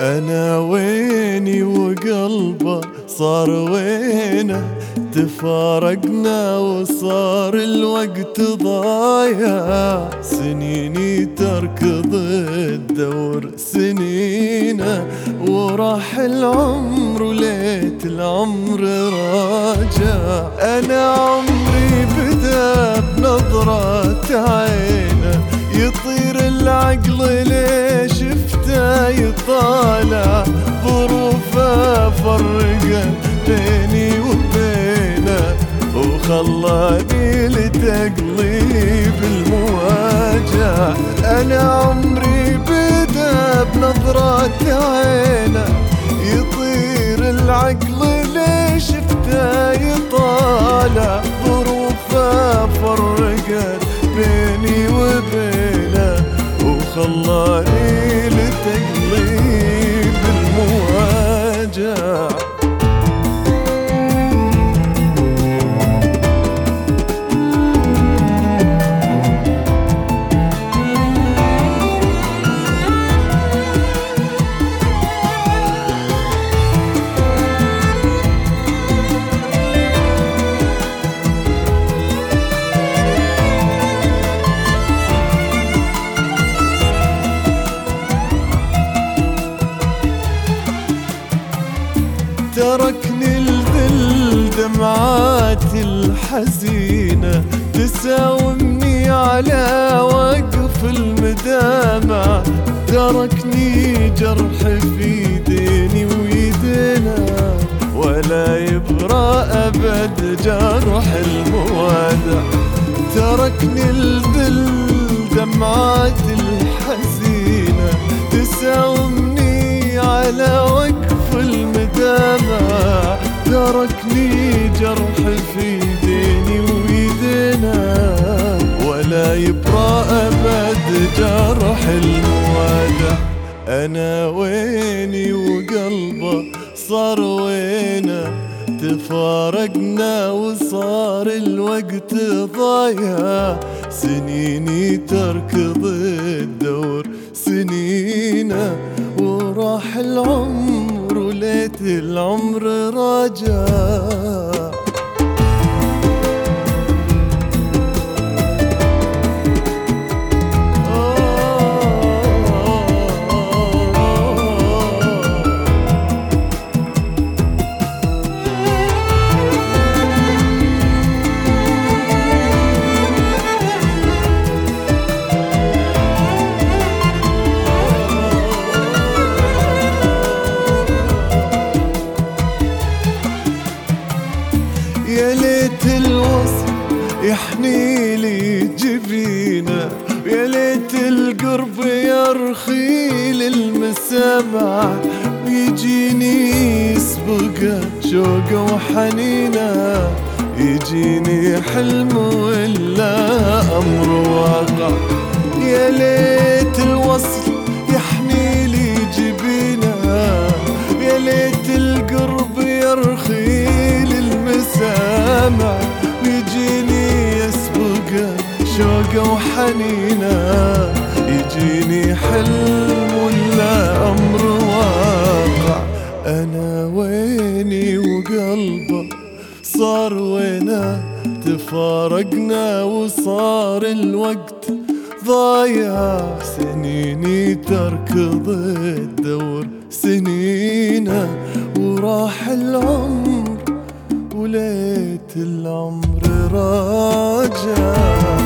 أنا ويني وقلبه صار وينه، تفارقنا وصار الوقت ضايع، سنيني تركض الدور سنينه، وراح العمر وليت العمر راجع. أنا عمري بدا بنظرة عينه، يطير العقل ليش شفته يطالع، ظروفه فرقت بيني وبينه، وخلاني لتقليب المواجع. أنا عمري بدا بنظرة عينه، يطير العقل ليش شفته يطالع، ظروفه فرقت بيني وبينه، وخلاني لتقليب المواجع. تركني الذل دمعاتي الحزينة، تساومني على وقف المدامع، تركني جرح في ديني ويدينا، ولا يبرى أبد جرح الموادع. تركني الذل دمعاتي الحزينة، تساومني على وقف المدامع، تركني جرح في ديني ويدينا، ولا يبرى أبد جرح الموادع. أنا ويني وقلبه صار وينه، تفارقنا وصار الوقت ضايع، سنيني تركض الدور سنينه، وراح العمر وليت العمر راجع. يا ليت الوصل يحني لي جبينه، يا ليت القرب يرخي للمسامع، ويجيني يسبقه شوقه وحنينه، يجيني حلم ولا أمر واقع. يا ليت الوصل يحني لي جبينه، يا ليت القرب يرخي للمسامع، ويجيني يسبقه شوقه وحنينه، يجيني حلم ولا أمر واقع. أنا ويني وقلبه صار وينه، تفارقنا وصار الوقت ضايع، سنيني تركض الدور سنينه، وراح العمر وليت العمر راجع.